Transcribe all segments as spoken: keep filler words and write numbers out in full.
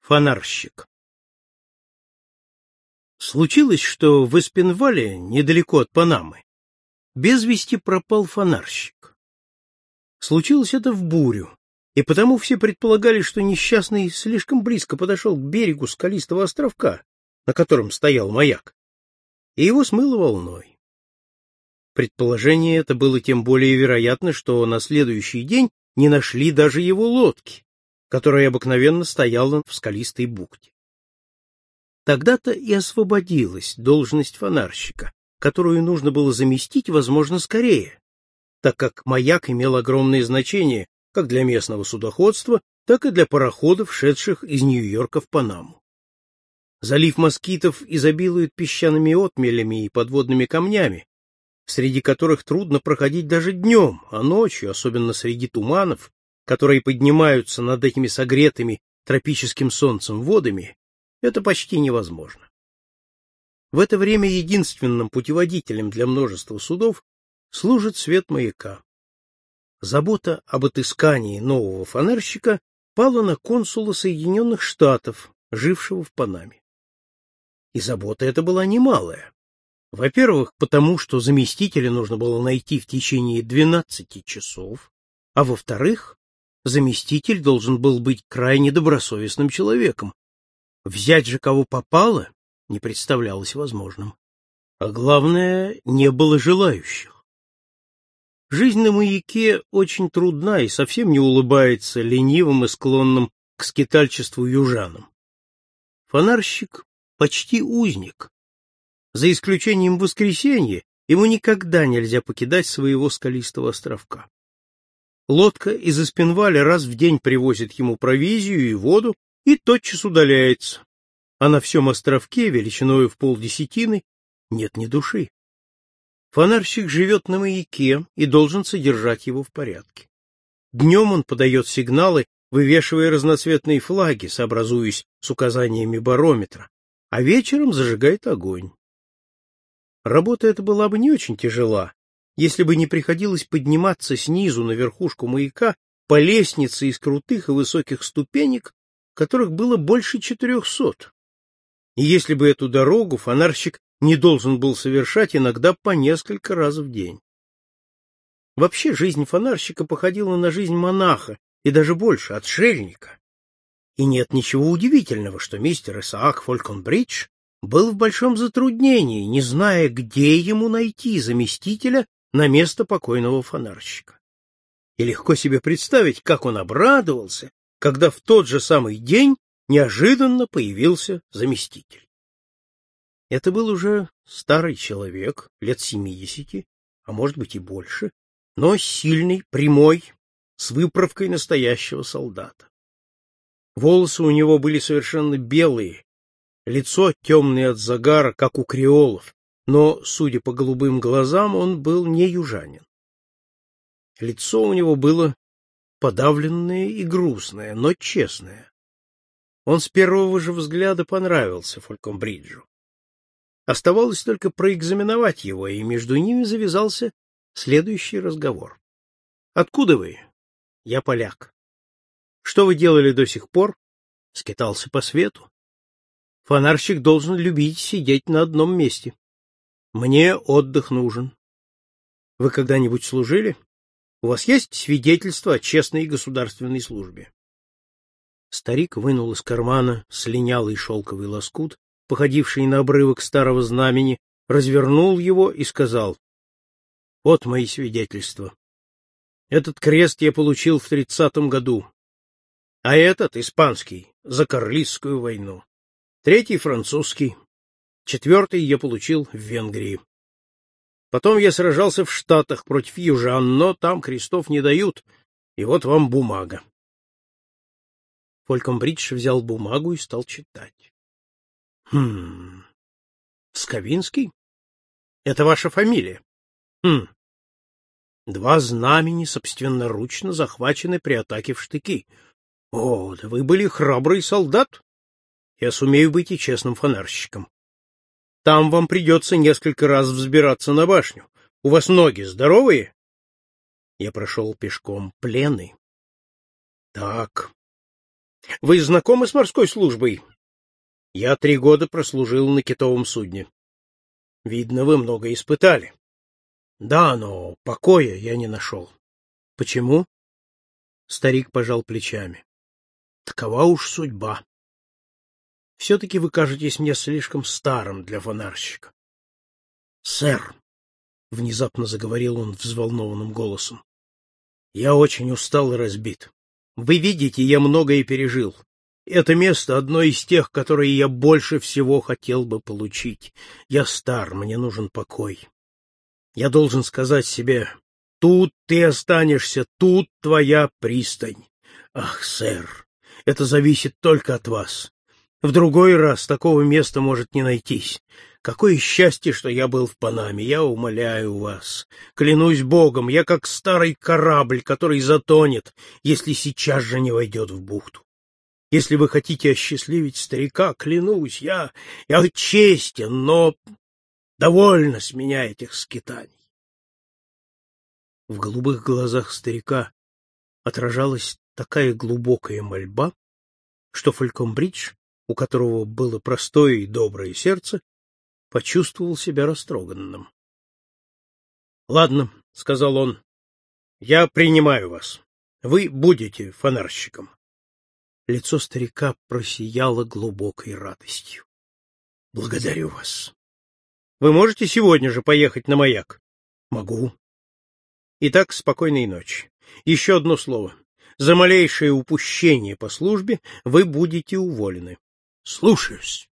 Фонарщик. Случилось, что в Эспинвале, недалеко от Панамы, без вести пропал фонарщик. Случилось это в бурю, и потому все предполагали, что несчастный слишком близко подошел к берегу скалистого островка, на котором стоял маяк, и его смыло волной. Предположение это было тем более вероятно, что на следующий день не нашли даже его лодки, которая обыкновенно стояла в скалистой бухте. Тогда-то и освободилась должность фонарщика, которую нужно было заместить, возможно, скорее, так как маяк имел огромное значение как для местного судоходства, так и для пароходов, шедших из Нью-Йорка в Панаму. Залив Москитов изобилует песчаными отмелями и подводными камнями, среди которых трудно проходить даже днем, а ночью, особенно среди туманов, которые поднимаются над этими согретыми тропическим солнцем водами, это почти невозможно. В это время единственным путеводителем для множества судов служит свет маяка. Забота об отыскании нового фонарщика пала на консула Соединенных Штатов, жившего в Панаме. И забота эта была немалая. Во-первых, потому что заместителя нужно было найти в течение двенадцати часов, а во-вторых, заместитель должен был быть крайне добросовестным человеком. Взять же кого попало не представлялось возможным. А главное, не было желающих. Жизнь на маяке очень трудна и совсем не улыбается ленивым и склонным к скитальчеству южанам. Фонарщик почти узник. За исключением воскресенья, ему никогда нельзя покидать своего скалистого островка. Лодка из Эспинваля раз в день привозит ему провизию и воду и тотчас удаляется, а на всем островке, величиною в полдесятины, нет ни души. Фонарщик живет на маяке и должен содержать его в порядке. Днем он подает сигналы, вывешивая разноцветные флаги, сообразуясь с указаниями барометра, а вечером зажигает огонь. Работа эта была бы не очень тяжела, если бы не приходилось подниматься снизу на верхушку маяка по лестнице из крутых и высоких ступенек, которых было больше четырехсот. И если бы эту дорогу фонарщик не должен был совершать иногда по несколько раз в день. Вообще жизнь фонарщика походила на жизнь монаха, и даже больше, отшельника. И нет ничего удивительного, что мистер Исаак Фольконбридж был в большом затруднении, не зная, где ему найти заместителя на место покойного фонарщика. И легко себе представить, как он обрадовался, когда в тот же самый день неожиданно появился заместитель. Это был уже старый человек, лет семидесяти, а может быть и больше, но сильный, прямой, с выправкой настоящего солдата. Волосы у него были совершенно белые, лицо темное от загара, как у креолов, но, судя по голубым глазам, он был не южанин. Лицо у него было подавленное и грустное, но честное. Он с первого же взгляда понравился Фольконбриджу. Оставалось только проэкзаменовать его, и между ними завязался следующий разговор. — Откуда вы? — Я поляк. — Что вы делали до сих пор? — Скитался по свету. — Фонарщик должен любить сидеть на одном месте. — Мне отдых нужен. — Вы когда-нибудь служили? У вас есть свидетельство о честной государственной службе? Старик вынул из кармана слинялый шелковый лоскут, походивший на обрывок старого знамени, развернул его и сказал: — Вот мои свидетельства. Этот крест я получил в тридцатом году, а этот, испанский, за Карлистскую войну. Третий — французский, четвертый я получил в Венгрии. Потом я сражался в Штатах против южан, но там крестов не дают, и вот вам бумага. Фольконбридж взял бумагу и стал читать. — Хм... Сковинский? Это ваша фамилия? Хм... Два знамени собственноручно захвачены при атаке в Штыки. О, да вы были храбрый солдат. Я сумею быть и честным фонарщиком. Там вам придется несколько раз взбираться на башню. У вас ноги здоровые? Я прошел пешком пленный. Так, Вы знакомы с морской службой? Я три года прослужил на китовом судне. Видно, вы много испытали. Да, но покоя я не нашел. Почему? Старик пожал плечами. Такова уж судьба. Все-таки вы кажетесь мне слишком старым для фонарщика. Сэр, внезапно заговорил он взволнованным голосом, я очень устал и разбит. Вы видите, я многое пережил. Это место одно из тех, которые я больше всего хотел бы получить. Я стар, мне нужен покой. Я должен сказать себе: тут ты останешься, тут твоя пристань. Ах, сэр, это зависит только от вас. В другой раз такого места может не найтись. Какое счастье, что я был в Панаме, я умоляю вас. Клянусь Богом, я как старый корабль, который затонет, если сейчас же не войдет в бухту. Если вы хотите осчастливить старика, клянусь, я, я честен, но довольно с меня этих скитаний. В голубых глазах старика отражалась такая глубокая мольба, что Фальконбридж, у которого было простое и доброе сердце, почувствовал себя растроганным. — Ладно, — сказал он, — я принимаю вас. Вы будете фонарщиком. Лицо старика просияло глубокой радостью. — Благодарю вас. — Вы можете сегодня же поехать на маяк? — Могу. — Итак, спокойной ночи. Еще одно слово. За малейшее упущение по службе вы будете уволены. — Слушаюсь.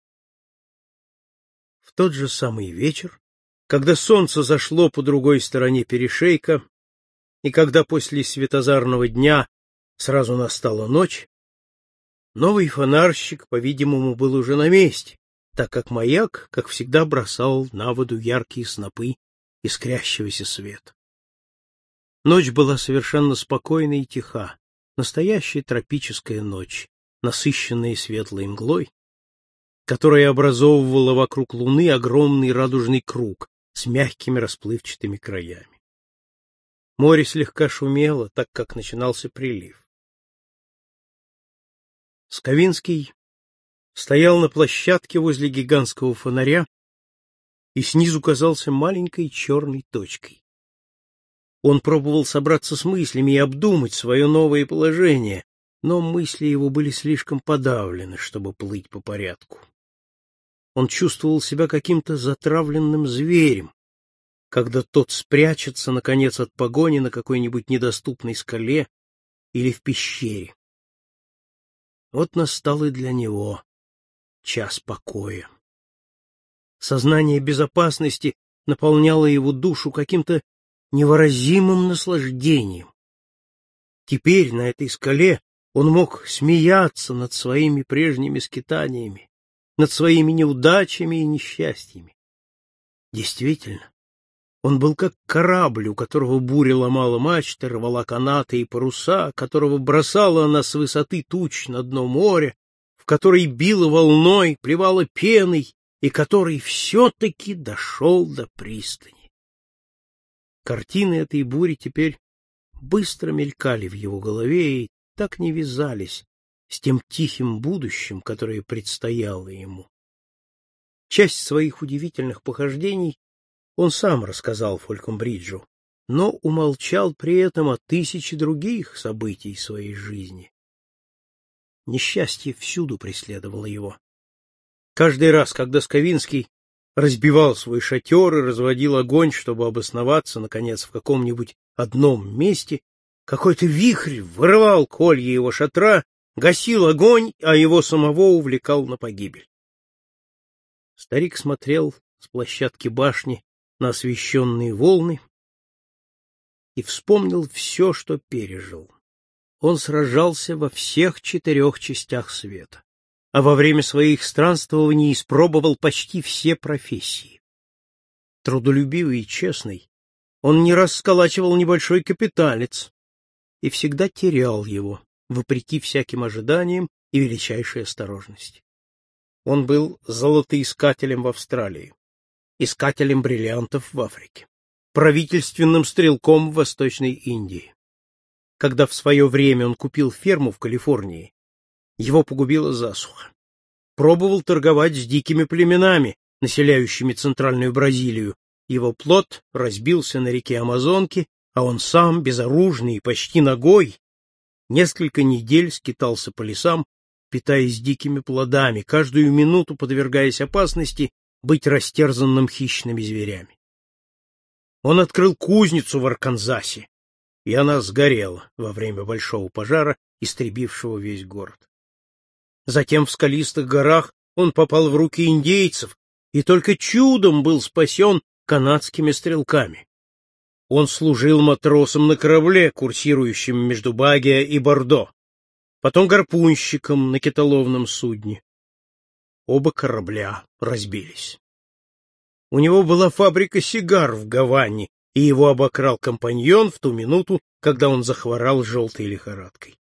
В тот же самый вечер, когда солнце зашло по другой стороне перешейка, и когда после светозарного дня сразу настала ночь, новый фонарщик, по-видимому, был уже на месте, так как маяк, как всегда, бросал на воду яркие снопы искрящегося света. Ночь была совершенно спокойна и тиха, настоящая тропическая ночь, насыщенная светлой мглой, которая образовывала вокруг луны огромный радужный круг с мягкими расплывчатыми краями. Море слегка шумело, так как начинался прилив. Сковинский стоял на площадке возле гигантского фонаря и снизу казался маленькой черной точкой. Он пробовал собраться с мыслями и обдумать свое новое положение, но мысли его были слишком подавлены, чтобы плыть по порядку. Он чувствовал себя каким-то затравленным зверем, когда тот спрячется, наконец, от погони на какой-нибудь недоступной скале или в пещере. Вот настал и для него час покоя. Сознание безопасности наполняло его душу каким-то невыразимым наслаждением. Теперь на этой скале он мог смеяться над своими прежними скитаниями, над своими неудачами и несчастьями. Действительно, он был как корабль, у которого буря ломала мачты, рвала канаты и паруса, которого бросала она с высоты туч на дно моря, в который била волной, плевала пеной, и который все-таки дошел до пристани. Картины этой бури теперь быстро мелькали в его голове и так не вязались с тем тихим будущим, которое предстояло ему. Часть своих удивительных похождений он сам рассказал Фальконбриджу, но умолчал при этом о тысяче других событий своей жизни. Несчастье всюду преследовало его. Каждый раз, когда Сковинский разбивал свой шатер и разводил огонь, чтобы обосноваться, наконец, в каком-нибудь одном месте, какой-то вихрь вырывал колья его шатра, гасил огонь, а его самого увлекал на погибель. Старик смотрел с площадки башни на освещенные волны и вспомнил все, что пережил. Он сражался во всех четырех частях света, а во время своих странствований испробовал почти все профессии. Трудолюбивый и честный, он не раз сколачивал небольшой капиталец и всегда терял его, вопреки всяким ожиданиям и величайшей осторожности. Он был золотоискателем в Австралии, искателем бриллиантов в Африке, правительственным стрелком в Восточной Индии. Когда в свое время он купил ферму в Калифорнии, Его погубила засуха. Пробовал торговать с дикими племенами, населяющими центральную Бразилию. Его плот разбился на реке Амазонки, а он сам, безоружный и почти нагой, несколько недель скитался по лесам, питаясь дикими плодами, каждую минуту подвергаясь опасности быть растерзанным хищными зверями. Он открыл кузницу в Арканзасе, и она сгорела во время большого пожара, истребившего весь город. Затем в скалистых горах он попал в руки индейцев и только чудом был спасен канадскими стрелками. Он служил матросом на корабле, курсирующем между Багиа и Бордо, потом гарпунщиком на китоловном судне. Оба корабля разбились. У него была фабрика сигар в Гаване, и его обокрал компаньон в ту минуту, когда он захворал желтой лихорадкой.